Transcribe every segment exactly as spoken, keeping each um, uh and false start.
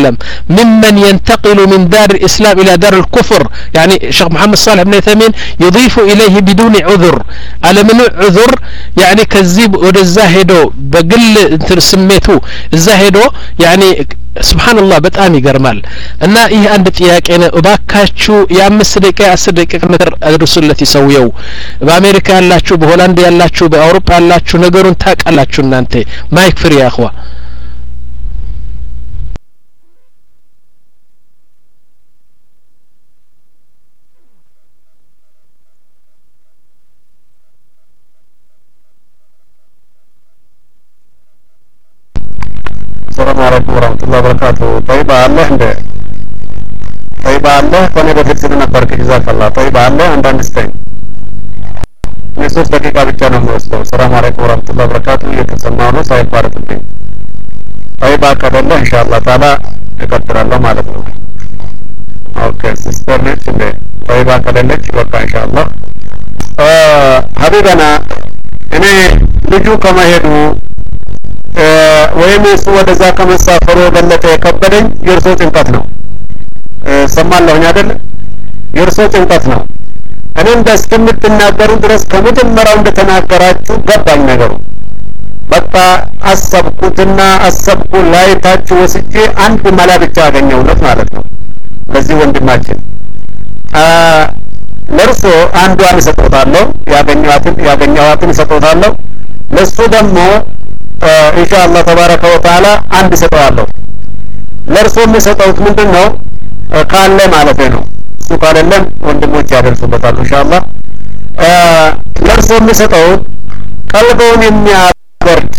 وسلم ممن ينتقل من دار الإسلام إلى دار الكفر يعني شيخ محمد صالح بن عثيمين يضيف إليه بدون عذر على من عذر يعني كذب ودزاهدو بقل سميتو الزاهدو يعني سبحان الله በጣም ይገርማል እና ይሄ አንድ ጥያቄ ነው እባካችሁ የአምስት ደቂቃ አስር ደቂቃ ነገር አድርሱለት ይሰውየው በአሜሪካ ያላችሁ በሆላንድ ያላችሁ በአውሮፓ ያላችሁ ነገሩን ታቃላችሁ እናንተ ማይክ ፍሪ ያخوا السلام عليكم ورحمة الله وبركاته. طيب الله عنده طيب الله فأنا بفكر نبارك جزاك الله. طيب الله عنده نستعين نصوص دقيقة بتجانا موسى. السلام عليكم ورحمة الله وبركاته. يتسمعونه سايد بارك الدين. طيب أكد الله إن شاء الله تعالى يكتر الله مالكم. أوكي سيستر نيتش ده. طيب أكد نيتش بقى إن شاء الله. آه حبيبنا إني لجو كما هدو ወይም እሱ ወደዛ ከመሳፈሩ በለጠ የከበደኝ የርሶ ጭንቀት ነው ሰማለሁኝ አይደል የርሶ ጭንቀት ነው እኔም እስከምትናገሩ ድረስ ከመጀመሪያው እንደተናገራችሁ ገባኝ ነገሩ በቃ አሰብኩትና አሰብኩ ላይታችሁ ወስጄ አንድ መላ ብቻ አገኘሁለት ማለት ነው ለዚህ ወንድማችን አ ለርሶ አንዷን ሰጥቶታለሁ ያገኘዋትን ያገኘዋትን ሰጥቶታለሁ ለሱ ደግሞ إن شاء الله تبارك وتعالى عندي سطوالله لرسول مسطوت من دنه قال لي مالتينه سو قال لهم وندموچ ያደርሱበታል إن شاء الله ለርሱል مسطوت ቀልቦን የሚያበርድ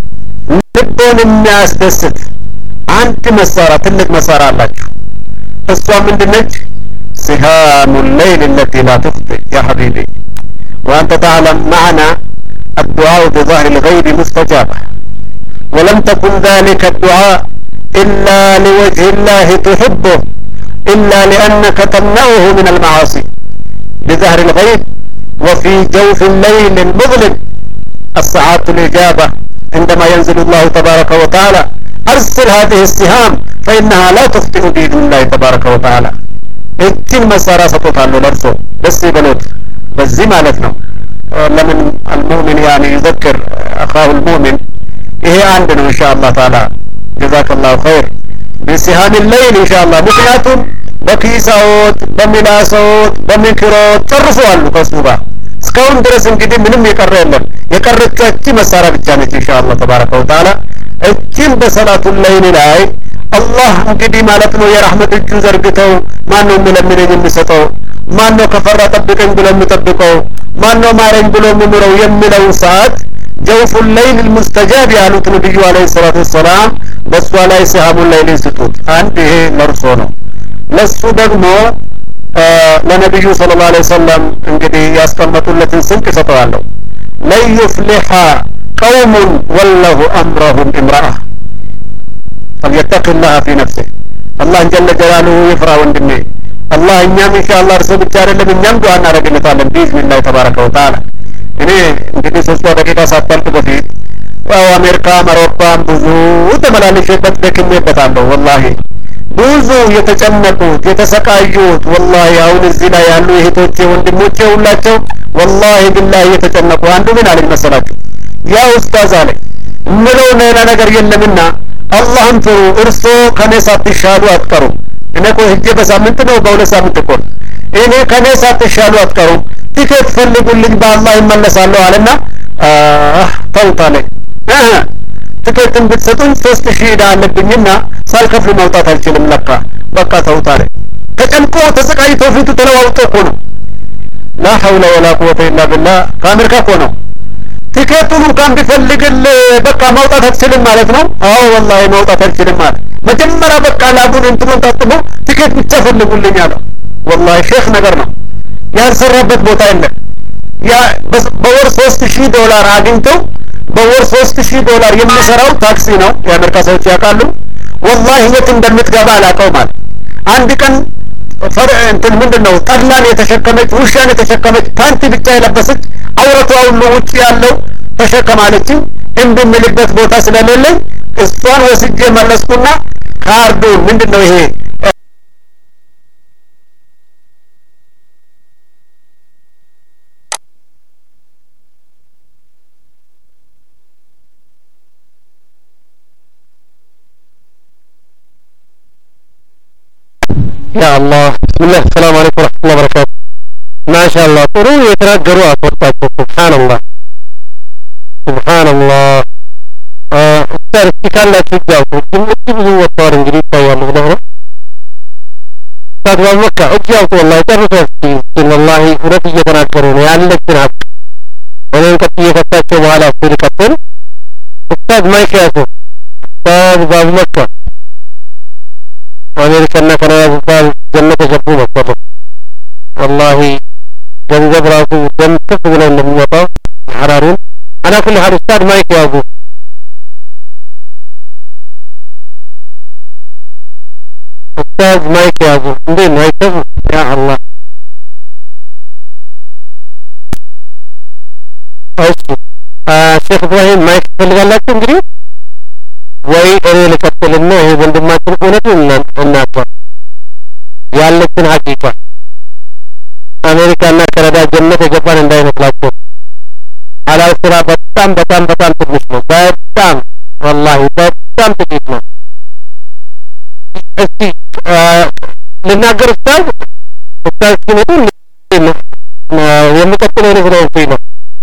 ልቦን የሚያስደስት አንድ መሳራ ትልቅ መሳራ አላችሁ እሷ ምንድነች سهام الليل التي لا تفطر يا حبيبي وأنت تعلم معنا الدعاء بظهر الغيب مستجاب ولم تكن ذلك الدعاء إلا لوجه الله تحبه إلا لأنك تمنعه من المعاصي بظهر الغيب وفي جوف الليل المظلم الساعات الإجابة عندما ينزل الله تبارك وتعالى أرسل هذه السهام فإنها لا تخطئ بإذن الله تبارك وتعالى إتن مسارة ستطال لرسو بس بلوت بس زي مالتنا لمن المؤمن يعني يذكر أخاه المؤمن إيه عندنا إن شاء الله تعالى جزاك الله خير بسهام الليل إن شاء الله مكناتهم بكيساوت بملاسوت بمكروت ترسوال كسوبا እስካሁን ድረስ እንግዲህ ምንም የቀረ የለም የቀረቻች መሳሪያ ብቻ ነች ኢንሻአላህ ተባረከ ወተዓላ እቺን በሰላቱ ለይል ላይ አላህ እንግዲህ ማለት ነው የረህመት እጁን ዘርግተው ማን ነው የሚለምነኝ የሚሰጠው ማን ነው ከፈራ ጠብቀኝ ብሎ የሚጠብቀው ማን ነው ማረኝ ብሎ የሚምረው የሚለው ሰዓት جوف الليل المستجاب ያሉት ነብዩ አለይሂ ሰላቱ ወሰላም በሷ ላይ ሲሃሙ الليل ስጡት አንድ ይሄ ለርሶ ነው ለሱ ደግሞ ለነብዩ ሰለላሁ ዐለይሂ ወሰለም እንግዲህ ያስቀመጡለትን ስንቅ ሰጠዋለሁ ላይ ይፍሊሃ قوم والله امرهم امراه فليتق الله في نفسه الله جل جلاله يفرح ወንድሜ الله እኛም ኢንሻአላህ እርሱ ብቻ አይደለም እኛም ዱዓ እናደርግለታለን ቢስሚላህ ተባረከ ወተዓላ እኔ እንግዲህ ሶስት ደቂቃ ሳታልቅ በፊት ያው አሜሪካ አውሮፓም ብዙ ተመላለሽበት ደክሜበታለሁ والله ብዙ የተጨነቁት የተሰቃዩት والله አሁን እዚህ ላይ ያሉ እህቶቼ ወንድሞቼ ሁላቸው والله بالله የተጨነቁ አንዱ ምን አለኝ መሰላችሁ ያ ኡስታዝ አለ ምለው ነገር የለምና አላህን ፍሩ እርሶ ከኔ ሳትሻሉ አትቀሩ እኔ እኮ ሂጄ በሳምንት ነው በሁለት ሳምንት እኮ እኔ ከኔ ሳትሻሉ አትቀሩ ቲኬት ፈልጉልኝ በአላህ ይመለሳለሁ አለና አህ ተውታለኝ አህ ቲኬትን ብትሰጡኝ ሶስት ሺህ ዳ አለብኝና ሳልከፍል መውጣት አልችልም ለካ በቃ ተውታለኝ ተጨንቆ ተሰቃይቶ ፊቱ ተለዋውጦ እኮ ነው لا حول ولا قوة إلا بالله ከአሜሪካ እኮ ነው ቲኬቱን እንኳን ቢፈልግል በቃ መውጣት አትችልም ማለት ነው አዎ والله መውጣት አልችልም ማለት መጀመሪያ በቃ ላቡን እንትኑን ታጥቦ ቲኬት ብቻ ፈልጉልኝ አለ والله ሼክ ነገር ነው ያልሰራበት ቦታ የለም ያ በወር ሶስት ሺህ ዶላር አግኝተው በወር ሶስት ሺህ ዶላር የሚሰራው ታክሲ ነው የአሜሪካ ሰዎች ያውቃሉ والله የት እንደምትገባ አላውቀው ማለት አንድ ቀን ፈር እንትን ምንድነው ጠላን የተሸከመች ውሻን የተሸከመች ፓንቲ ብቻ የለበሰች አውረቷ ሁሉ ውጪ ያለው ተሸከማለች እንደምልበት ቦታ ስለሌለ እሷን ወስጄ መለስኩና ካርዱ ምንድነው ይሄ يا الله بسم الله السلام عليكم ورحمة الله وبركاته ما شاء الله طروا يتناقروا أصواتكم سبحان الله سبحان الله أستاذ كان لا تجاوبوا جمعتوا وطار انجليز طوال ظهره أستاذ مكة أجاوبوا والله تعرفوا والله ورتي يتناقرون يعني لك تنعب أنا يكتية فتاة وعلى أفضل كتن أستاذ ما يكاسو أستاذ باب مكة أمريكا كان يزال جنة جبوة مصر والله جنجب راسو دم تفضل من المطاف حرارون أنا كل هذا أستاذ ما يكاسو أستاذ ما يكاسو لين ما يكاسو يا الله أشي آه شيخ إبراهيم ما يكاسو اللي قال لك تنجري ወይ እኔ ልቀጥልና ይሄ ወንድማችን እውነቱን እናንተ ያለችን ሐቂቃ አሜሪካና ካናዳ ጀነት የገባን እንዳይመስላችሁ አላል ስራ በጣም በጣም በጣም ትንሽ ነው በጣም والله በጣም ጥቂት ነው እስቲ ልናገር ኡስታዝ ኡስታዝ ሲመጡ የምቀጥለው ነገር ነው ነው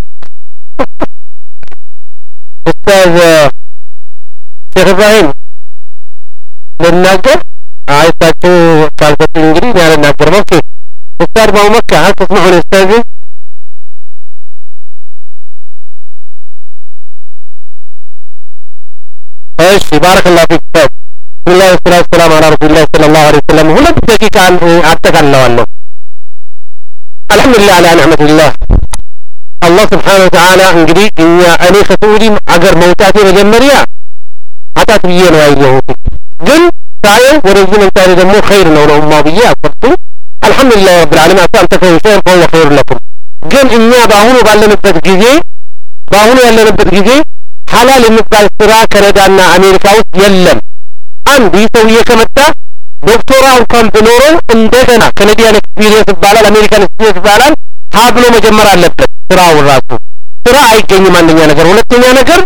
ኡስታዝ شيخ إبراهيم للناقر عايزاكو كالبت الإنجليزي على الناقر مكي أستاذ ما مكة هل تسمعون أستاذي ايش بارك الله فيك أستاذ بسم الله والصلاة والسلام على رسول الله صلى الله عليه وسلم هنا بدك عن عتك الله والله الحمد لله على نعمة الله الله سبحانه وتعالى انجليزي إن أني خطوري أجر موتاتي مجمريا አጣት ብዬ ነው ያየሁት ግን ታየው ወደዚህ መንታሪ ደግሞ خير ነው ነው ማብያ አጥቶ አልহামዱሊላህ ረብል ዓለሚን አጣን ተፈውሰን ፈው خير ለኩም ግን እኛ ባሁኑ ባለንበት ጊዜ ባሁኑ ያለንበት ጊዜ ሐላል የሚባል ስራ ካናዳና አሜሪካ ውስጥ የለም አንድ ይሰውዬ ከመጣ ዶክተራ እንኳን ቢኖረው እንደገና ካናዲያን ኤክስፒሪየንስ ይባላል አሜሪካን ኤክስፒሪየንስ ይባላል ሀብሎ መጀመር አለበት ስራው ራሱ ስራ አይገኝም አንደኛ ነገር ሁለተኛ ነገር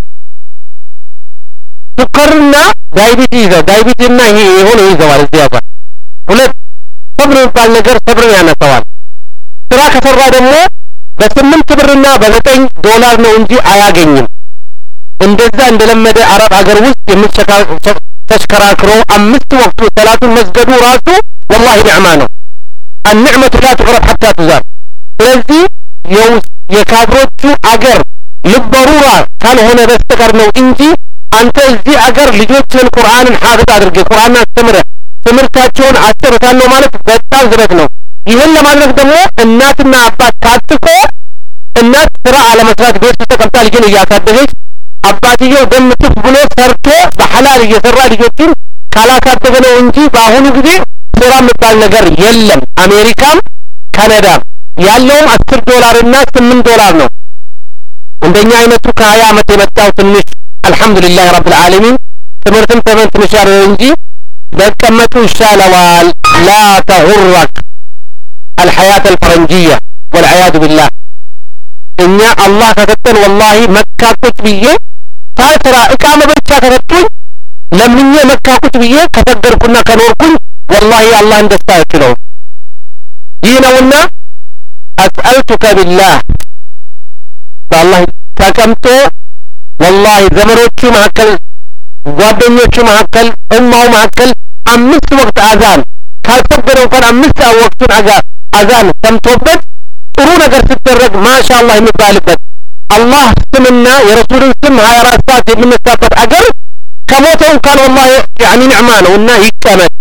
ስኳርና ዳይቢቲስ ዳይቢቲስና ይሄ የሆነ ይዘዋል እዚህ ያባ ሁለት ሰብር ባል ነገር ሰብርን ያነሳዋል ስራ ከሰራ ደግሞ በስምንት ብርና በዘጠኝ ዶላር ነው እንጂ አያገኝም እንደዛ እንደለመደ አረብ ሀገር ውስጥ የሚተሽከራክሮ አምስት ወቅት ሰላቱን መስገዱ ራሱ والله نعمة ነው النعمة لا تغرب حتى تزار ስለዚህ የካድሮቹ አገር ልበሩራ ካልሆነ በስተቀር ነው እንጂ አንተ እዚህ አገር ልጆችን ቁርአንን ሐፍዝ አድርገ ቁርአንን አስተምረ ትምህርታቸውን አስተምራለሁ ማለት በጣም ዝረት ነው ይሄን ለማድረግ ደግሞ እናትና አባት ታጥቆ እናት ስራ አለመስራት ቤት ተቀምጣ ልጅን እያሳደገች አባትየው ደም ትፍ ብሎ ሰርቶ በሐላል እየሰራ ልጆችን ካላሳደገ ነው እንጂ በአሁኑ ጊዜ ስራ የሚባል ነገር የለም አሜሪካም ካናዳም ያለው አስር ዶላር እና ስምንት ዶላር ነው እንደኛ አይነቱ ከሀያ አመት የመጣው ትንሽ الحمد لله رب العالمين تمرتم تمنت مشار انجي بكمتو شالوال لا تغرك الحياة الفرنجية والعياذ بالله إن الله كتبتن والله مكة كتبية فاترى إقامة برشا كتبتن لمن مكة كتبية كتقدر كنا كنوركن والله الله اندستا يكلو دينونا أسألتك بالله فالله تكمتو والله زمروቹ ማከል ጓደኞቹ ማከል እማው ማከል አምስት ወቅት አዛን ካልተበረው እንኳን አምስት ወቅቱን አዛን ሰምቶበት ጥሩ ነገር ሲደረግ ማሻአላህ የሚባልበት አላህ ስምና የረሱልን ስም ሀያ አራት ሰዓት የሚነሳበት አገር ከሞተው እንኳን والله يعني نعمة ነውና ይቀመጥ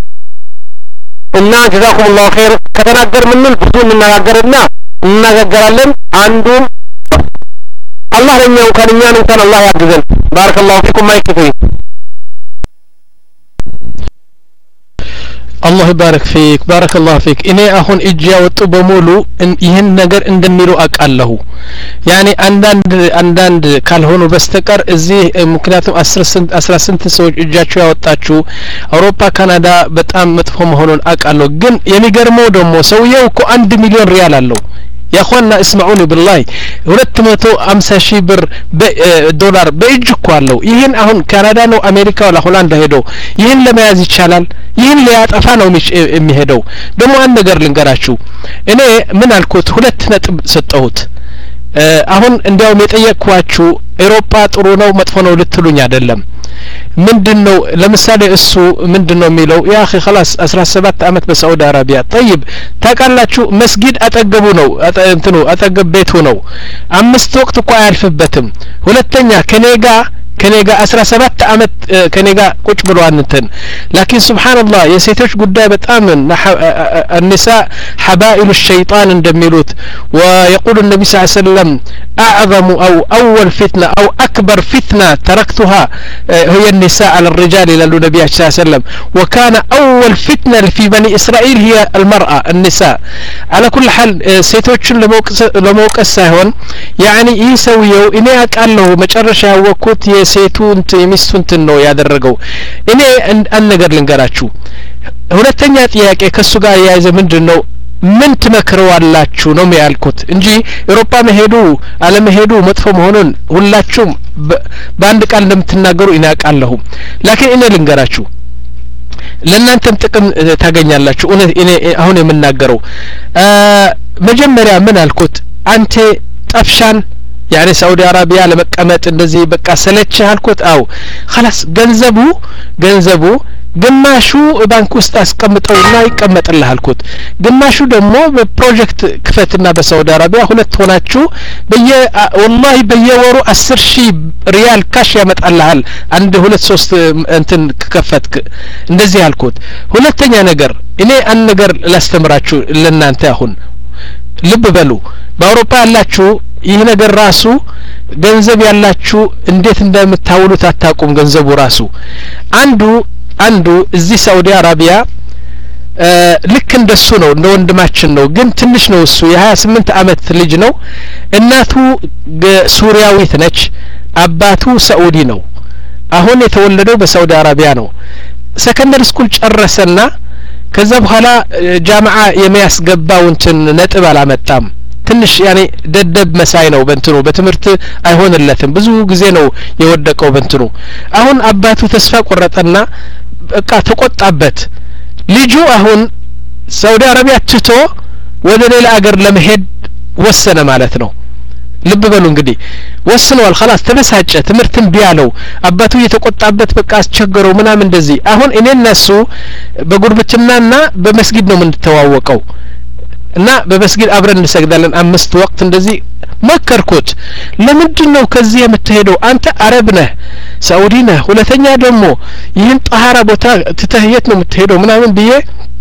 እና جزاكم الله خير ከተናገር ምንል ብዙ እንናገርና እንናገራለን አንዱም الله لن يوكل إنيان إنسان الله يعجزن بارك الله فيكم ما يكفي الله يبارك فيك بارك الله فيك إني أهون إجا وطو بمولو إن يهن نجر اندميرو أقاله يعني عندند عندند كالهونو بستكر إزي ممكناتهم أسر سنت أسر سنت سوج إجاتشو يوطاتشو أوروبا كندا بتأم متفهم هونون أقاله جن يعني جرمو دمو سويو كو عند مليون ريال الله يا اخوانا اسمعوني بالله ሁለት መቶ ሃምሳ ሺህ ብር ዶላር በእጅኩ አለው ይሄን አሁን ካናዳ ነው አሜሪካ ወላ ሆላንድ ሄዶ ይሄን ለመያዝ ይቻላል ይሄን ሊያጠፋ ነው የሚሄደው ደግሞ አንድ ነገር ልንገራችሁ እኔ ምን አልኩት ሁለት ነጥብ ሰጠሁት አሁን እንዲያው የጠየቅኳችሁ አውሮፓ ጥሩ ነው መጥፎ ነው ልትሉኝ አይደለም ምንድነው ለምሳሌ እሱ ምንድነው የሚለው ያ اخي خلاص አስራ ሰባት አመት በሳውዲ አረቢያ طيب ታቃላችሁ መስጊድ አጠገቡ ነው እንትኑ አጠገብ ቤቱ ነው አምስት ወቅት እኮ አያልፍበትም ሁለተኛ ከኔጋ ከኔጋ አስራ ሰባት አመት ከኔጋ ቁጭ ብሎ አንተን لكن سبحان الله የሴቶች ጉዳይ በጣም النساء حبائل الشيطان እንደሚሉት ويقول النبي صلى الله عليه وسلم اعظم او اول فتنه او اكبر فتنه تركتها هي النساء على الرجال الى النبي صلى الله عليه وسلم وكان اول فتنه في بني اسرائيل هي المراه النساء على كل حال ሴቶችን ለመውቀስ ሳይሆን يعني ይሰውየው እኔ አቃለው መጨረሻ ያወኩት የሴቱን የሚስቱን ነው ያደረገው እኔ አንድ ነገር ልንገራችሁ ሁለተኛ ጥያቄ ከሱ ጋር ያይዘ ምንድነው ምን ትመክረዋላችሁ ነው የሚያልኩት እንጂ አውሮፓ መሄዱ አለ መሄዱ መጥፎ መሆኑን ሁላችሁም በአንድ ቃል እንደምትናገሩ ይናቃለሁ لكن እኔ ልንገራችሁ ለእናንተም ጥቅም ታገኛላችሁ እኔ አሁን የምናገረው መጀመሪያ ምን አልኩት አንተ ጠፍሻን يعني سعودي عربية لمقامات እንደዚህ በቃ ሰለች አልኩት አው خلاص ገንዘቡ ገንዘቡ ግማሹ ባንክ ውስጥ አስቀምጠውና ይቀመጥልህ አልኩት ግማሹ ደግሞ በፕሮጀክት ክፈትና በሳውዲ አረቢያ ሁለት ሆናችሁ በየ والله በየወሩ አስር ሺህ ሪያል ካሽ ያመጣልሃል አንድ ሁለት ሶስት እንትን ከፈትክ እንደዚህ አልኩት ሁለተኛ ነገር እኔ አንድ ነገር ላስተምራችሁ ለእናንተ አሁን ልብ በሉ በአውሮፓ ያላችሁ ይህ ነገር ራሱ ገንዘብ ያላችሁ እንዴት እንደምታውሉት አታቁም ገንዘቡ ራሱ አንዱ አንዱ እዚህ ሳውዲ አረቢያ ልክ እንደሱ ነው እንደ ወንድማችን ነው ግን ትንሽ ነው እሱ የ28 አመት ልጅ ነው እናቱ ሱሪያዊት ነች አባቱ ሳኡዲ ነው አሁን የተወለደው በሳውዲ አረቢያ ነው ሰከንደሪ ስኩል ጨረሰና ከዛ በኋላ ጃማዓ የሚያስገባው እንትን ነጥብ አላመጣም ትንሽ ያኔ ደደብ መሳይ ነው በእንትኑ በትምርት አይሆንለትም ብዙ ጊዜ ነው የወደቀው በእንትኑ አሁን አባቱ ተስፋ ቆረጠና በቃ ተቆጣበት ልጁ አሁን ሳውዲ አረቢያ ትቶ ወደ ሌላ አገር ለመሄድ ወሰነ ማለት ነው ልብ በሉ እንግዲህ ወስኗል خلاص ተበሳጨ ትምርትን ቢያለው አባቱ እየተቆጣበት በቃ አስቸገረው ምናምን እንደዚህ አሁን እኔና እሱ በጉርብትናና በመስጊድ ነው የምንተዋወቀው እና በመስጊድ አብረን እንሰግዳለን አምስት ወቅት እንደዚህ መከርኩት ለምንድነው ከዚህ የምትሄደው አንተ አረብ ነህ ሳኡዲ ነህ ሁለተኛ ደግሞ ይህን ጣሃራ ቦታ ትተህየት ነው የምትሄደው ምናምን ብዬ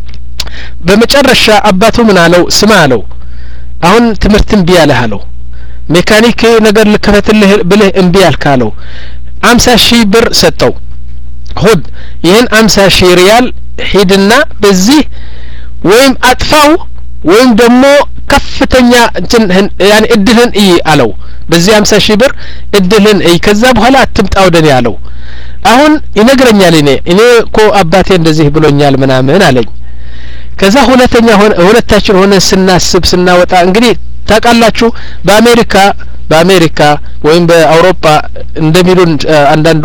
በመጨረሻ አባቱ ምን አለው ስማ አለው አሁን ትምርትን ቢያለህ አለው ሜካኒክ ነገር ልከፈትልህ ብለህ እምቢ አልካለው አምሳ ሺህ ብር ሰጠው ሆድ ይህን አምሳ ሺህ ሪያል ሂድና በዚህ ወይም አጥፋው ወይም ደግሞ ከፍተኛ እንትን يعني እድልን እይ አለው በዚህ አምሳ ሺህ ብር እድልን እይ ከዛ በኋላ አትምጣ ወደኔ አለው አሁን ይነግረኛል እኔ እኔ እኮ አባቴ እንደዚህ ብሎኛል ምናምን አለኝ ከዛ ሁለተኛ ሆነ ሁለታችን ሆነ ስናስብ ስናወጣ እንግዲህ ታቃላችሁ በአሜሪካ በአሜሪካ ወይም በአውሮፓ እንደሚሉን አንዳንዱ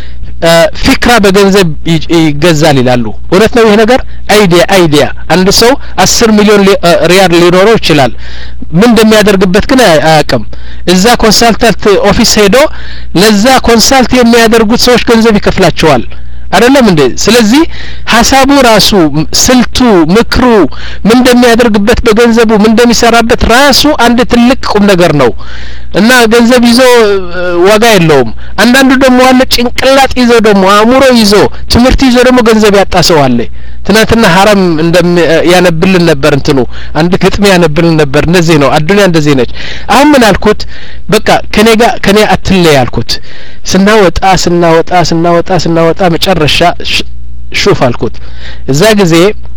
ፊክራ በገንዘብ ይገዛል ይላሉ እውነት ነው ይሄ ነገር አይዲያ አይዲያ አንድ ሰው አስር ሚሊዮን ሪያል ሊኖረው ይችላል ምን እንደሚያደርግበት ግን አያውቅም እዛ ኮንሳልታንት ኦፊስ ሄዶ ለዛ ኮንሳልት የሚያደርጉት ሰዎች ገንዘብ ይከፍላቸዋል አይደለም እንዴ ስለዚህ ሐሳቡ ራሱ ስልቱ ምክሩ ምን እንደሚያደርግበት በገንዘቡ ምን እንደሚሰራበት ራሱ አንድ ትልቅ ቁም ነገር ነው እና ገንዘብ ይዞ ዋጋ የለውም አንዳንዱ ደግሞ አለ ጭንቅላት ይዞ ደግሞ አእምሮ ይዞ ትምርት ይዞ ደግሞ ገንዘብ ያጣሰው አለ ትናንትና ሐራም እንደም ያነብልን ነበር እንትኑ አንድ ግጥም ያነብልን ነበር እንደዚህ ነው አዱንያ እንደዚህ ነች አሁን ምን አልኩት በቃ ከኔ ጋር ከኔ አትለይ አልኩት ስናወጣ ስናወጣ ስናወጣ ስናወጣ መጨረሻ ሹፍ አልኩት እዛ ጊዜ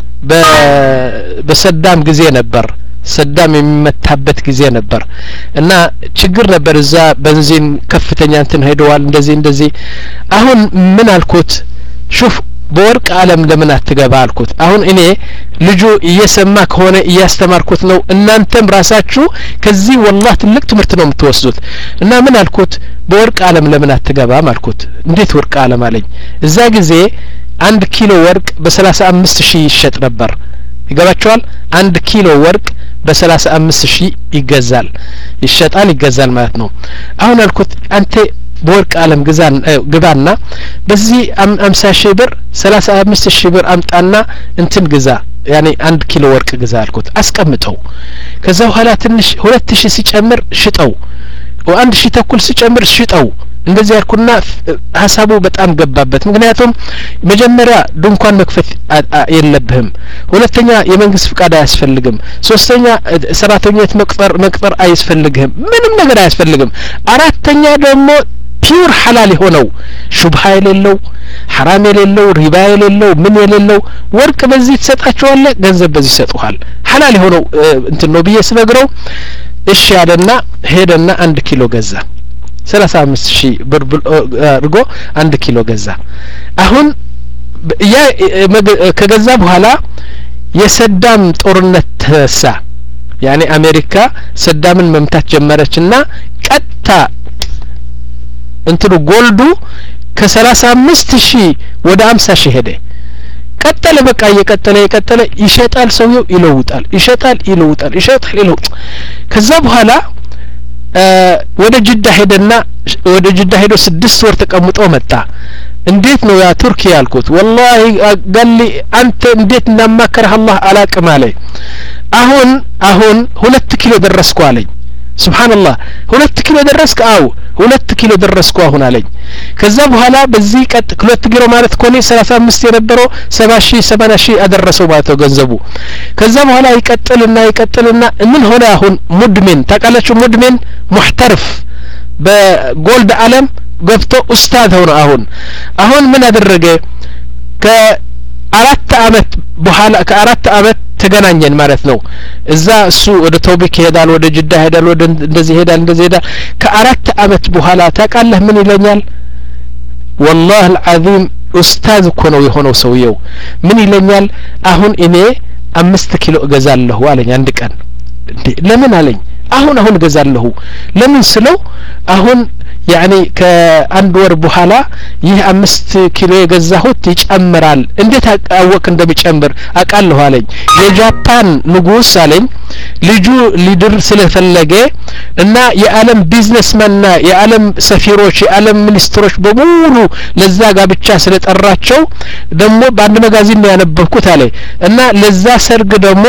በሰዳም ጊዜ ነበር ሰዳም የሚመታበት ጊዜ ነበር እና ችግር ነበር እዛ በንዚን ከፍተኛ እንትን ሄደዋል እንደዚህ እንደዚህ አሁን ምን አልኩት ሹፍ በወርቅ ዓለም ለምን አትገባ አልኩት አሁን እኔ ልጁ እየሰማ ከሆነ እያስተማርኩት ነው እናንተም ራሳችሁ ከዚህ والله ትልቅ ትምህርት ነው የምትወስዱት እና ምን አልኩት በወርቅ ዓለም ለምን አትገባም አልኩት እንዴት ወርቅ ዓለም አለኝ እዛ ጊዜ አንድ ኪሎ ወርቅ በሰላሳ አምስት ሺህ ይሸጥ ነበር ይገባቸዋል አንድ ኪሎ ወርቅ በሰላሳ አምስት ሺህ ይገዛል ይሸጣል ይገዛል ማለት ነው አሁን አልኩት አንተ በወርቅ ዓለም ግዛን ግባና በዚህ አምሳ ሺህ ብር ሰላሳ አምስት ሺህ ብር አምጣና እንትን ግዛ ያኔ አንድ ኪሎ ወርቅ ግዛ አልኩት አስቀምጠው ከዛ በኋላ ትንሽ ሁለት ሺህ ሲጨምር ሽጠው ወአንድ ሺህ ተኩል ሲጨምር ሽጠው እንደዚህ ያልኩና ሐሳቡ በጣም ገባበት ምክንያቱም መጀመሪያ ድንኳን መክፈት የለብህም ሁለተኛ የመንግስት ፍቃድ አያስፈልግም ሶስተኛ ሰራተኞች መቅጠር መቅጠር አያስፈልግም ምንም ነገር አያስፈልግም አራተኛ ደግሞ ፒውር ሐላል የሆነው ሹብሃ የሌለው ሐራም የሌለው ሪባ የሌለው ምን የሌለው ወርቅ በዚህ ተሰጣቸዋለ ገንዘብ በዚህ ይሰጡሃል ሐላል የሆነው እንትን ነው ብዬ ስነግረው እሺ ያለና ሄደና አንድ ኪሎ ገዛ ሰላሳ አምስት ሺህ ብር አድርጎ አንድ ኪሎ ገዛ አሁን ያ ከገዛ በኋላ የሰዳም ጦርነት ተሳ ያኔ አሜሪካ ሰዳምን መምታት ጀመረችና ቀጥታ እንትኑ ጎልዱ ከሰላሳ አምስት ሺህ ወደ አምሳ ሺህ ሄደ ቀጠለ በቃ እየቀጠለ እየቀጠለ ይሸጣል ሰውየው ይለውጣል ይሸጣል ይለውጣል ይሸጣል ይለውጣል ከዛ በኋላ ወደ ጅዳ ሄደና ወደ ጅዳ ሄዶ ስድስት ወር ተቀምጦ መጣ እንዴት ነው ያ ቱርኪ ያልኩት والله قال لي አንተ እንዴት እናማከረህ አላህ አላቅም አለኝ አሁን አሁን ሁለት ኪሎ ደረስኩ አለኝ ሱብሃንአላህ ሁለት ኪሎ ደረስኩ አው ሁለት ኪሎ ደረስኩ አሁን አለኝ ከዛ በኋላ በዚህ ቀጥ ሁለት ኪሎ ማለት ኮኔ ሰላሳ አምስት የነበረው ሰባ ሺህ ሰማንያ ሺህ አደረሰው ማለት ገንዘቡ ከዛ በኋላ ይቀጥልና ይቀጥልና ምን ሆነ አሁን ሙድሚን ታቃላችሁ ሙድሚን ሙህተርፍ በጎልድ ዓለም ገብቶ ኡስታዝ ሆነ አሁን አሁን ምን አደረገ ከአራት አመት በኋላ ከአራት አመት ተገናኘን ማለት ነው እዛ እሱ ወደ ቶቢክ ይሄዳል ወደ ጅዳ ይሄዳል ወደ እንደዚህ ይሄዳል እንደዚህ ይሄዳል ከአራት አመት በኋላ ታቃለህ ምን ይለኛል والله العظيم ኡስታዝ እኮ ነው የሆነው ሰውየው ምን ይለኛል አሁን እኔ አምስት ኪሎ እገዛለሁ አለኝ አንድ ቀን ለምን አለኝ አሁን አሁን እገዛለሁ ለምን ስለው አሁን ያኒ ከአንድ ወር በኋላ ይህ አምስት ኪሎ የገዛሁት ይጨምራል እንዴት አወቅ እንደሚጨምር አቃለሁ አለኝ የጃፓን ንጉስ አለኝ ልጁ ሊድር ስለፈለገ እና የዓለም ቢዝነስማንና የዓለም ሰፊሮች የዓለም ሚኒስትሮች በሙሉ ለዛ ጋብቻ ስለጠራቸው ደግሞ በአንድ መጋዚን ነው ያነበብኩት አለ እና ለዛ ሰርግ ደግሞ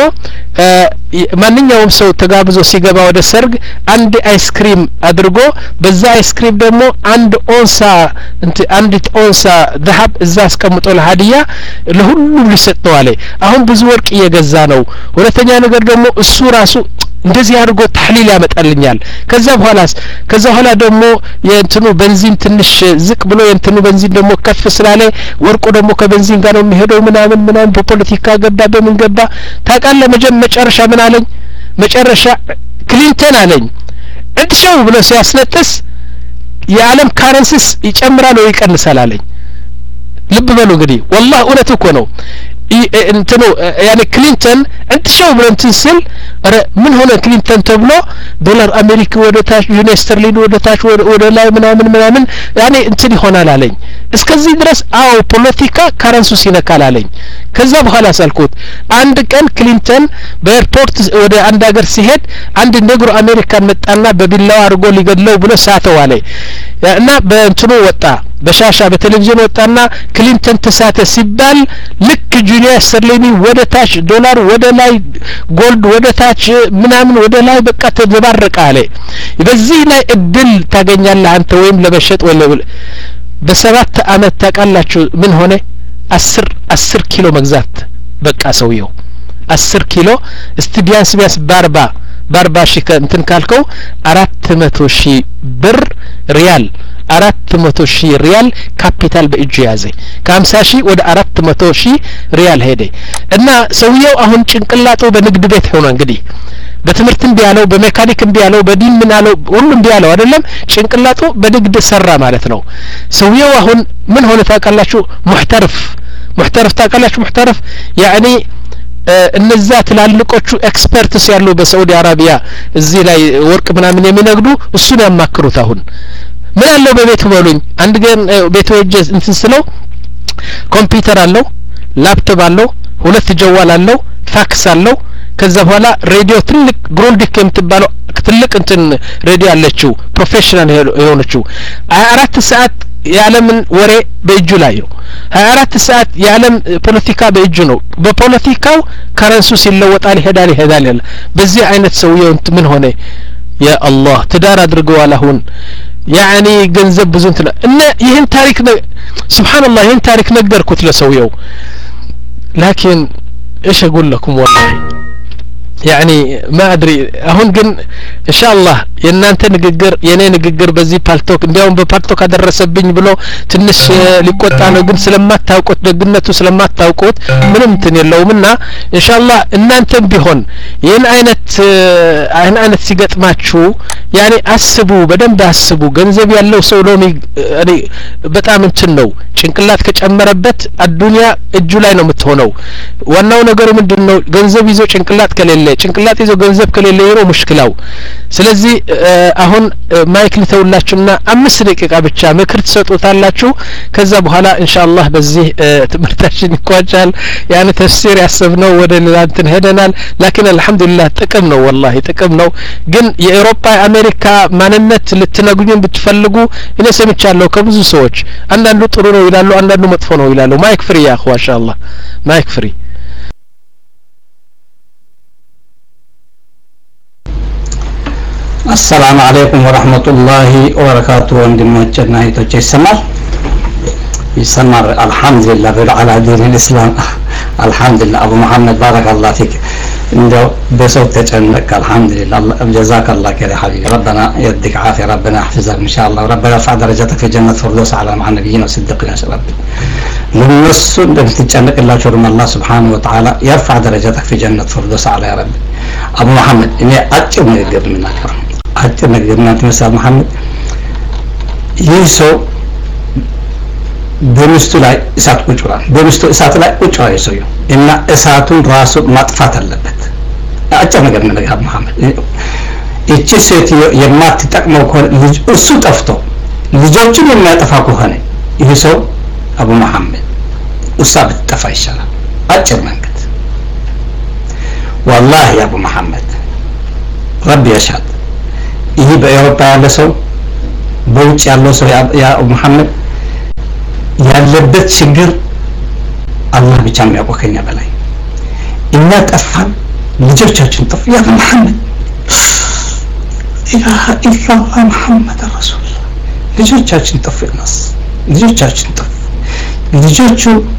ማንኛውም ሰው ተጋብዞ ሲገባ ወደ ሰርግ አንድ አይስክሪም አድርጎ በዛ አይስክሪም ደግሞ አንድ ኦንሳ እንት አንድ ኦንሳ ذهب እዛ አስቀምጦ ለሃዲያ ለሁሉም ሊሰጥ ነው አለ አሁን ብዙ ወርቅ እየገዛ ነው ሁለተኛ ነገር ደግሞ እሱ ራሱ እንደዚህ አድርጎ ተህሊል ያመጣልኛል ከዛ በኋላስ ከዛ በኋላ ደግሞ የእንትኑ ቤንዚን ትንሽ ዝቅ ብሎ የእንትኑ ቤንዚን ደግሞ ከፍ ስላለ ወርቁ ደግሞ ከቤንዚን ጋር ነው የሚሄደው ምናምን ምናምን በፖለቲካ ገባ በምን ገባ ታቃለ መጨረሻ ምን አለኝ መጨረሻ ክሊንተን አለኝ እንድሸው ብሎ ሲያስነጥስ የዓለም ካረንሲስ ይጨምራል ወይ ይቀንሳል አለኝ ልብ በሉ እንግዲህ والله እውነት እኮ ነው እንትኑ ያኔ ክሊንተን እንድሸው ብሎ እንትን ሲል ምን ሆነ ክሊንተን ተብሎ ዶላር አሜሪካ ወደ ታች ዩናይትድ ስተርሊን ወደ ታች ወደ ላይ ምናምን ምናምን ያኔ እንትን ይሆናል አለኝ እስከዚህ ድረስ አው ፖለቲካ ካረንሲስ ይነካል አለኝ ከዛ በኋላ ሳልኩት አንድ ቀን ክሊንተን በኤርፖርት ወደ አንድ ሀገር ሲሄድ አንድ ነገሩ አሜሪካን መጣና በቢላው አድርጎ ሊገድለው ብሎ ሳተው አለ እና በእንትኑ ወጣ በሻሻ በቴሌቪዥን ወጣና ክሊንተን ተሳተ ሲባል ልክ ጁኒየር ስተርሊኒ ወደ ታች ዶላር ወደ ላይ ጎልድ ወደ ታች ምናምን ወደ ላይ በቃ ተዘባረቀ አለ በዚህ ላይ እድል ታገኛለህ አንተ ወይም ለበሸጥ ወይ በሰባት አመት ታቃላችሁ ምን ሆነ አስር አስር ኪሎ መግዛት በቃ ሰውየው አስር ኪሎ እስቲ ቢያንስ ቢያንስ በአርባ በአርባ ሺህ እንትን ካልከው አራት መቶ ሺህ ብር ሪያል አራት መቶ ሺህ ሪያል ካፒታል በእጁ ያዘ ከሀምሳ ሺህ ወደ አራት መቶ ሺህ ሪያል ሄደ እና ሰውየው አሁን ጭንቅላቱ በንግድ ቤት ሆነ እንግዲህ በትምህርትም ቢያለው በሜካኒክም ቢያለው በዲን ምን አለው ሁሉም ቢያለው አይደለም ጭንቅላቱ በንግድ ሰራ ማለት ነው ሰውየው አሁን ምን ሆነ ታውቃላችሁ ሙህተርፍ ሙህተርፍ ታውቃላችሁ ሙህተርፍ ያኒ እነዛ ትላልቆቹ ኤክስፐርትስ ያሉ በሳዑዲ አረቢያ እዚህ ላይ ወርቅ ምናምን የሚነግዱ እሱን ያማክሩት አሁን ምን አለው በቤቱ በሉኝ አንድ ግን ቤቱ ወጀ እንትን ስለው ኮምፒውተር አለው ላፕቶፕ አለው ሁለት ጀዋል አለው ፋክስ አለው ከዛ በኋላ ሬዲዮ ትልቅ ግሮንዲክ የምትባለው ትልቅ እንትን ሬዲዮ አለችው ፕሮፌሽናል የሆነችው ሃያ አራት ሰዓት የዓለምን ወሬ በእጁ ላይ ነው ሃያ አራት ሰዓት የዓለም ፖለቲካ በእጁ ነው በፖለቲካው ከረንሱ ሲለወጣል ይሄዳል ይሄዳል በዚህ አይነት ሰውየው ምን ሆነ ያ አላህ ትዳር አድርገዋል አሁን ያኒ ገንዘብ ብዙ እንትን እና ይሄን ታሪክ ሱብሃንአላህ ይሄን ታሪክ ነገርኩት ለሰውየው لكن ايش اقول لكم والله يعني ما ادري አሁን ግን ኢንሻአላህ የናንተ ንግግር የኔ ንግግር በዚህ ፓልቶክ እንዲያውም በፓልቶክ አደረሰብኝ ብሎ ትንሽ ሊቆጣ ነው ግን ስለማታውቁት ደግነቱ ስለማታውቁት ምንም እንትን የለውምና ኢንሻአላህ እናንተም ቢሆን ይሄን አይነት አይን አይነት ሲገጥማችሁ ያኔ አስቡ በደንብ አስቡ ገንዘብ ያለው ሰው ነው እኔ በጣም እንትን ነው ጭንቅላት ከጨመረበት አዱንያ እጁ ላይ ነው የምትሆነው ዋናው ነገሩ ምንድነው ገንዘብ ይዞ ጭንቅላት ከሌለ ጭንቅላት ይዞ ገንዘብ ከሌለ ነው ሙሽክላው ስለዚህ አሁን ማይክ ልተውላችሁና አምስት ደቂቃ ብቻ ምክር ትሰጡታላችሁ ከዛ በኋላ ኢንሻአላህ በዚህ ትምህርታችን ይቋጫል ያኔ ተፍሲር ያሰብነው ወደ ላንተን ሄደናል لكن አልহামዱሊላህ ጥቅም ነው والله ጥቅም ነው ግን የአውሮፓ አሜሪካ ማንነት ልትነግሩኝ ብትፈልጉ እኔ ሰምቻለሁ ከብዙ ሰዎች አንዳንዱ ጥሩ ነው ይላሉ አንዳንዱ መጥፎ ነው ይላሉ ማይክ ፍሪ ያ اخو ማሻአላህ ማይክ ፍሪ السلام عليكم ورحمة الله وبركاته وندموجنا يتوجه السمر يسمر الحمد لله على دين الإسلام الحمد لله أبو محمد بارك الله فيك عنده بصوت تجنك الحمد لله جزاك الله كذا حبيبي ربنا يديك عافية ربنا يحفظك إن شاء الله وربنا يرفع درجتك في جنة الفردوس على مع النبيين والصديقين يا رب للنص تجنك الله شرم الله سبحانه وتعالى يرفع درجتك في جنة الفردوس على يا رب أبو محمد إني أجر من القبل منك أجر من القبل منك مثل محمد يسوع በሚስቱ ላይ እሳት ቁጭ ብሏል በሚስቱ እሳት ላይ ቁጭ ብሏል ይሰዩ እና እሳቱን ራሱ ማጥፋት አለበት አጭር ነገር ነው ነገር መሐመድ እቺ ሴት የማትጠቅመው ከሆነ ልጅ እሱ ጠፍቶ ልጆችን የሚያጠፋ ከሆነ ይሄ ሰው አቡ መሐመድ እሷ ብትጠፋ ይሻላል አጭር መንገድ والله يا ابو محمد ربي يشهد ይሄ በአውሮፓ ያለ ሰው በውጭ ያለው ሰው ያ አቡ መሐመድ ያለበት ችግር አላህ ብቻ የሚያውቀው ከኛ በላይ እኛ ጠፋን ልጆቻችን ጠፉ ያ መሐመድ ኢላሃ ኢላላህ መሐመድ ረሱላህ ልጆቻችን ጠፉ ናስ ልጆቻችን ጠፉ ልጆቹ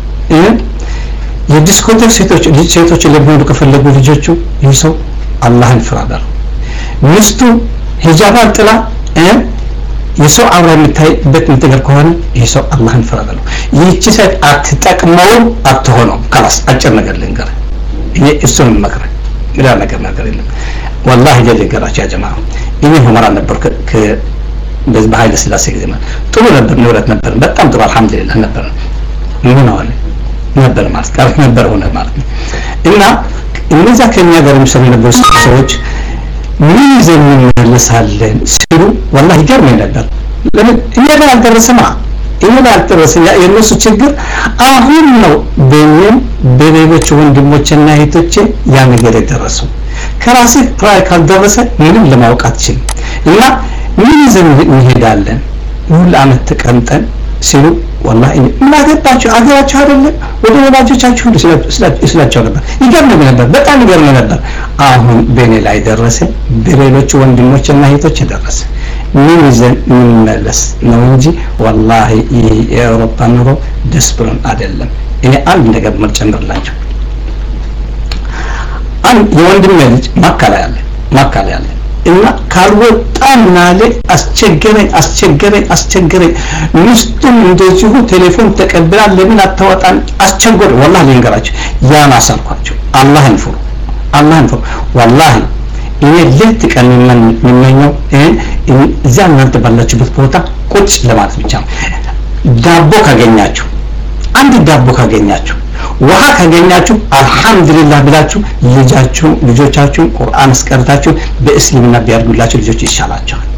የዲስኮቴክ ሴቶች ሴቶች ለምን ከፈለጉ ልጆቹ ይሰው አላህን ፍራዳ ሚስቱ ሂጃባን ጥላ የሰው አውራ የምታይበት ነገር ከሆነ የሰው አላህን ፍራዳሉ ይህቺ ሴት አትጠቅመው አትሆነው خلاص አጭር ነገር ልንገር እኔ እሱን መከረ ግራ ነገር ነገር የለም والله ጀለ ገራቻ ጀማዓ እኔ ሁመራ ነበር ከ በዚህ በኃይለ ስላሴ ጊዜ ማለት ጥሩ ነበር ንብረት ነበር በጣም ጥሩ አልহামዱሊላህ ነበር ምን ነው ነበር ማለት ጋር ነበር ሆነ ማለት እና እነዛ ከኛ ጋር የሚሰሩ ነበር ሰዎች ምን ዘመን መለሳለን ሲሉ والله ይገርመኝ ነበር ለምን እኛ ጋር አልደረሰማ እኛ ጋር አልደረሰ የነሱ ችግር አሁን ነው በእኔም በሌሎች ወንድሞችና እህቶቼ ያ ነገር የደረሱ ከራሴ ራይ ካልደረሰ ምንም ለማወቅ አትችልም እና ምን ዘመን እንሄዳለን ሁሉ አመት ተቀምጠን ሲሉ والله ምን አገባችሁ አገራችሁ አይደለም ወደ ወላጆቻችሁ ሁሉ ስላቸው ነበር ይገርመኝ ነበር በጣም ይገርመኝ ነበር አሁን በእኔ ላይ ደረሰ በሌሎች ወንድሞችና እህቶች ደረሰ ምን ይዘን እንመለስ ነው እንጂ والله የአውሮፓ ኑሮ ደስ ብሎን አይደለም እኔ አንድ ነገር መልጨምርላችሁ አንድ የወንድሜ ልጅ ማካ ላይ አለ ማካ ላይ አለ እና ካልወጣን ማለ አስቸገረኝ አስቸገረኝ አስቸገረኝ ሚስቱም እንደዚሁ ቴሌፎን ተቀብላ ለምን አታወጣን አስቸገረ والله ልንገራችሁ ያን አሳልኳቸው አላህን ፍሩ አላህን ፍሩ والله እኔ ለት ቀን ምን ምንኛው እዛ እናንተ ባላችሁበት ቦታ ቁጭ ለማለት ብቻ ዳቦ ካገኛችሁ አንድ ዳቦ ካገኛችሁ ውሃ ካገኛችሁ አልহামዱሊላህ ብላችሁ ልጃችሁ ልጆቻችሁ ቁርአን አስቀርታችሁ በእስልምና ቢያርጉላችሁ ልጆች ይሻላቸዋል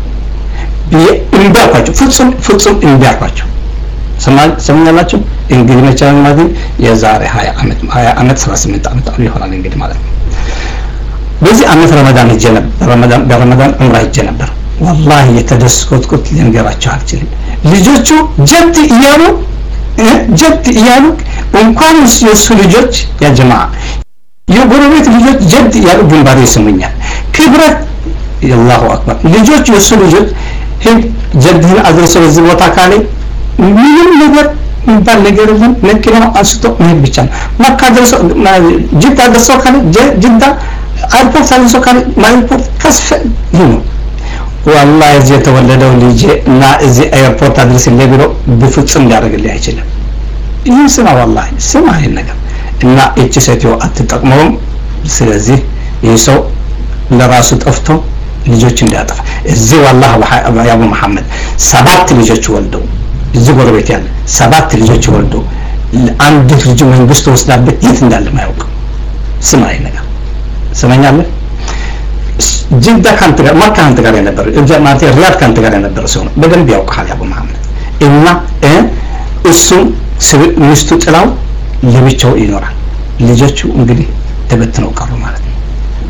ቢእምባኳችሁ ፍጹም ፍጹም እንዲያርጓችሁ ሰማል ሰምኛላችሁ እንግዲህ መቻል ማለት የዛሬ ሃያ አመት ሃያ አመት ሰባ ስምንት አመት ይሆናል እንግዲህ ማለት ነው በዚህ አመት ረመዳን ሄጄ ነበር ረመዳን በረመዳን ዑምራ ሄጄ ነበር والله የተደስኩት ልንገራችሁ አልችልም ልጆቹ ጀት እያሉ ጀት እያሉ እንኳን የሱ ልጆች ያ ጀማዓ የጎረቤት ልጆች ጀት እያሉ ግንባር ይስሙኛል ክብረት አላሁ አክበር ልጆች የሱ ልጆች ሄድ ጀትህን አድርሰው እዚህ ቦታ ካለ ምንም ነገር እንባል ነገር የለም መኪና አንስቶ መሄድ ብቻ ነው መካ አድርሰው ጅዳ አድርሰው ካለ ጅዳ አርፖርት አድርሰው ካለ ማይፖርት ከስፈ ነው والله እዚህ የተወለደው ልጅ እና እዚህ ኤርፖርት አድርስ ለብሎ በፍጹም ሊያደርግልኝ አይችልም ይህ ስማ والله ስማ ይሄ ነገር እና እቺ ሴትዮ አትጠቅመውም ስለዚህ ይህ ሰው ለራሱ ጠፍቶ ልጆች እንዳያጠፋ እዚህ والله ያ አቡ መሐመድ ሰባት ልጆች ወልደው እዚህ ጎረቤት ያለ ሰባት ልጆች ወልደው አንድ ልጅ መንግስት ወስዳበት የት እንዳለ ማያውቅ ስማ ይሄ ነገር ሰማኛለህ ጅዳ ካንተ ጋር ማካ ካንተ ጋር ነበር እዛ ማለት ሪያድ ካንተ ጋር ነበር ሰው በደንብ ያውቃል አቡ መሐመድ እና እሱ ሚስቱ ጥላው ለብቻው ይኖራል ልጆቹ እንግዲህ ተበትነው ቀሩ ማለት ነው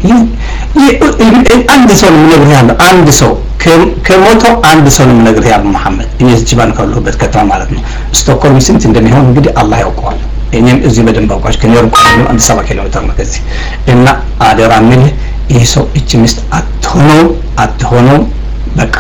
ይሄ አንድ ሰው ነው ነገር ያለው አንድ ሰው ከሞተው አንድ ሰው ነው ነገር ያለው አቡ መሐመድ እኔ ዝባን ካለሁበት ከተማ ማለት ነው ስቶክሆልም ስንት እንደሚሆን እንግዲህ አላህ ያውቀዋል እኔም እዚህ በደንብ አውቃች ከኔርኩ አንድ ሰባ ኪሎ ሜትር ነው ከዚህ እና አደራ ምን ይሄ ሰው እቺ ሚስት አትሆነው አትሆነው በቃ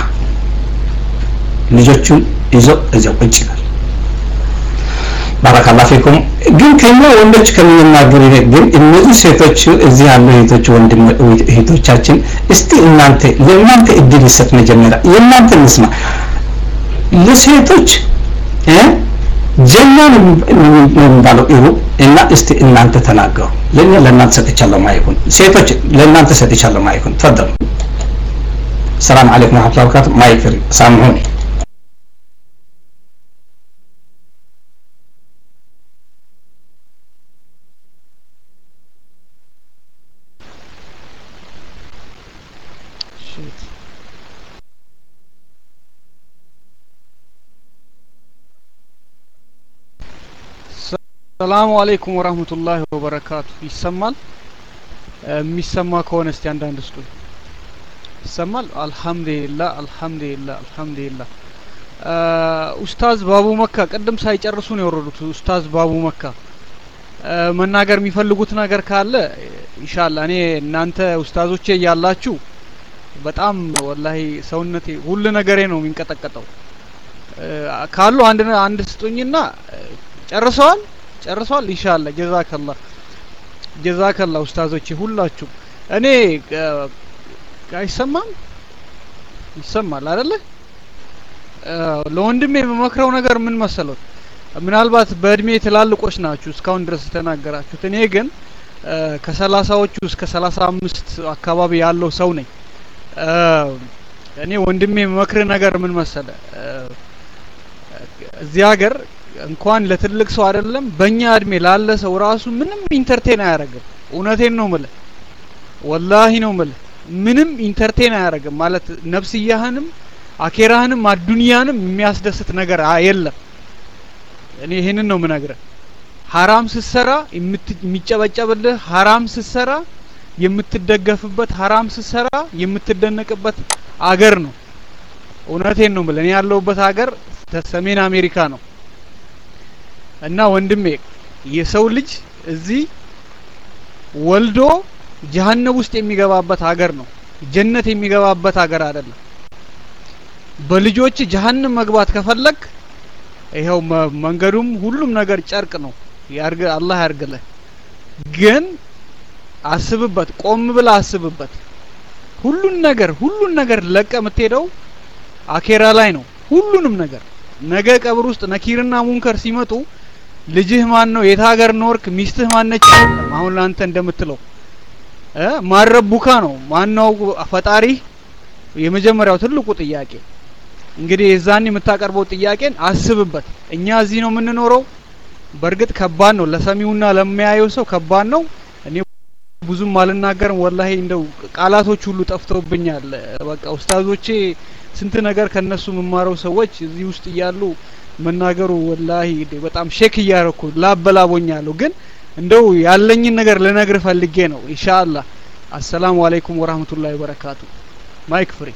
ልጆቹን ይዞ እዚያው ቁጭ ይላል ባረካላሁ ፊኩም ግን ከኛ ወንዶች ከሚናገሩ ግን እነዚህ ሴቶች እዚህ ያሉ ሴቶች ወንድም እህቶቻችን እስቲ እናንተ ለእናንተ እድል ይሰጥ መጀመሪያ የእናንተ እንስማ ለሴቶች እ ጀናን ባለው ይሩ እና እስቲ እናንተ ተናገሩ ለኛ ለእናንተ ሰጥቻለሁ ማይኩን ሴቶች ለእናንተ ሰጥቻለሁ ማይኩን ተፈضل ሰላም አለይኩም ወራህመቱላሂ ወበረካቱ ማይክሪ ሳምሁኒ السلام عليكم ورحمة الله وبركاته يسمال ميسما كون استي عندنا دستور يسمال الحمد لله الحمد لله الحمد لله أستاذ بابو مكة قدم ሳይጨርሱን የወረዱት ኡስታዝ ባቡ መካ መናገር የሚፈልጉት ነገር ካለ ኢንሻአላህ እኔ እናንተ ኡስታዞቼ ያላችሁ በጣም ወላሂ ሰውነቴ ሁሉ ነገሬ ነው የሚንቀጠቀጠው ካሉ አንድ አንድ ስጡኝና ጨርሰዋል ጨርሷል ኢንሻአላህ ጀዛከላህ ጀዛከላህ ኡስታዞቼ ሁላችሁ እኔ አይሰማም ይሰማል አይደለ ለወንድሜ የምመክረው ነገር ምን መሰለው ምናልባት በእድሜ ትላልቆች ናችሁ እስካሁን ድረስ ተናገራችሁት እኔ ግን ከሰላሳዎቹ እስከ ሰላሳ አምስት አካባቢ ያለው ሰው ነኝ እኔ ወንድሜ የምመክር ነገር ምን መሰለ እዚህ ሀገር እንኳን ለትልቅ ሰው አይደለም በእኛ እድሜ ላለ ሰው ራሱ ምንም ኢንተርቴን አያረግም እውነቴን ነው ማለት ወላሂ ነው ማለት ምንም ኢንተርቴን አያረግም ማለት ነፍስያህንም አኬራህንም አዱንያንም የሚያስደስት ነገር የለም እኔ ይሄንን ነው ምናገረው حرام ስትሰራ የሚጨበጨብልህ حرام ስትሰራ የምትደገፍበት حرام ስትሰራ የምትደነቅበት አገር ነው እውነቴን ነው ማለት እኔ ያለሁበት አገር ሰሜን አሜሪካ ነው እና ወንድሜ የሰው ልጅ እዚህ ወልዶ ጀሃነም ውስጥ የሚገባበት ሀገር ነው ጀነት የሚገባበት ሀገር አይደለም በልጆች ጀሃነም መግባት ከፈለክ ይሄው መንገዱም ሁሉም ነገር ጨርቅ ነው ያርገ አላህ ያርገለ ግን አስብበት ቆም ብለ አስብበት ሁሉን ነገር ሁሉን ነገር ለቀ የምትሄደው አኬራ ላይ ነው ሁሉንም ነገር ነገ ቀብር ውስጥ ነኪርና ሙንከር ሲመጡ ልጅህ ማን ነው የት ሀገር ኖርክ ሚስትህ ማን ነች አሁን ላንተ እንደምትለው እ ማረቡካ ነው ማንነው ፈጣሪ የመጀመሪያው ትልቁ ጥያቄ እንግዲህ የዛኔ የምታቀርበው ጥያቄን አስብበት እኛ እዚህ ነው የምንኖረው በርግጥ ከባድ ነው ለሰሚውና ለሚያየው ሰው ከባድ ነው እኔ ብዙም አልናገርም ወላሂ እንደው ቃላቶች ሁሉ ጠፍተውብኛል በቃ ኡስታዞቼ ስንት ነገር ከነሱ መማረው ሰዎች እዚህ ውስጥ ይያሉ መናገሩ ወላሂ በጣም ሼክ ያረኩ ላበላቦኛለሁ ግን እንደው ያለኝን ነገር ለነግር ፈልጌ ነው ኢንሻአላህ አሰላሙ አለይኩም ወራህመቱላሂ ወበረካቱ ማይክ ፍሪ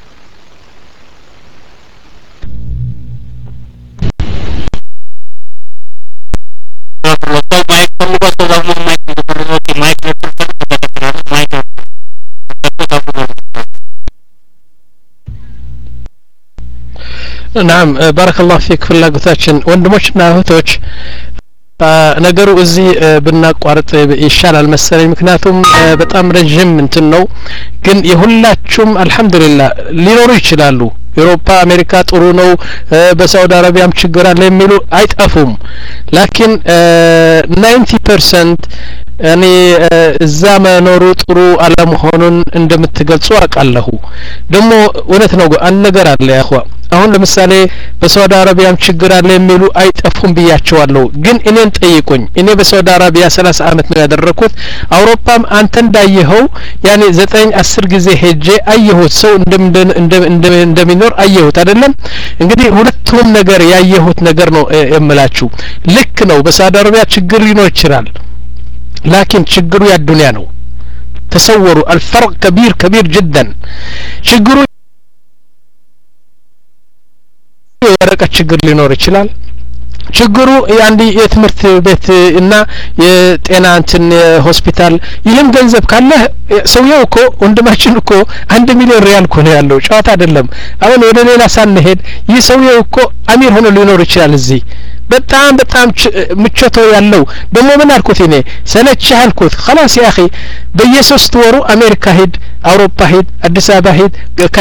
نعم بارك الله فيك ፍላጎታችን ወንድሞችና እህቶች ነገሩ እዚህ ብናቋርጥ ይሻላል መሰለኝ ምክንያቱም በጣም ረጅም እንትን ነው ግን የሁላችሁም አልহামዱሊላህ ሊኖሩ ይችላሉ አውሮፓ አሜሪካ ጥሩ ነው በሳውዲ አረቢያም ችግር አለ የሚሉ አይጠፉም ላኪን ninety percent ያኔ እዛ መኖሩ ጥሩ አለመሆኑን እንደምትገልጹ አቃለሁ ደሞ እውነት ነው አንድ ነገር አለ ያخوا አሁን ለምሳሌ በሳውዲ አረቢያም ችግር አለ የሚሉ አይጠፉም ብያቸዋለሁ ግን እኔን ጠይቁኝ እኔ በሳውዲ አረቢያ ሰላሳ አመት ነው ያደረኩት አውሮፓም አንተ እንዳየኸው ያኔ ዘጠኝ አስር ጊዜ ሄጄ አየሁት ሰው እንደሚኖር አየሁት አይደለም እንግዲህ ሁለቱም ነገር ያየሁት ነገር ነው የምላችሁ ልክ ነው በሳውዲ አረቢያ ችግር ሊኖር ይችላል لكن ችግሩ ያ ዱንያ ነው ተሰወሩ الفرق كبير كبير جدا ችግሩ የወረቀት ችግር ሊኖር ይችላል ችግሩ ያንዲ የትምህርት ቤት እና የጤና እንትን ሆስፒታል ይሄም ገንዘብ ካለ ሰውየው እኮ ወንድማችን እኮ አንድ ሚሊዮን ሪያል እኮ ነው ያለው ጫዋታ አይደለም አሁን ወደ ሌላ ሳንሄድ ይህ ሰውየው እኮ አሚር ሆኖ ሊኖር ይችላል እዚህ በጣም በጣም ምቾቶ ያለው ደሞ ምን አልኩት እኔ ሰለችህ አልኩት خلاص يا اخي በየሶስት ወሩ አሜሪካ ሄድ አውሮፓ ሄድ አዲስ አበባ ሄድ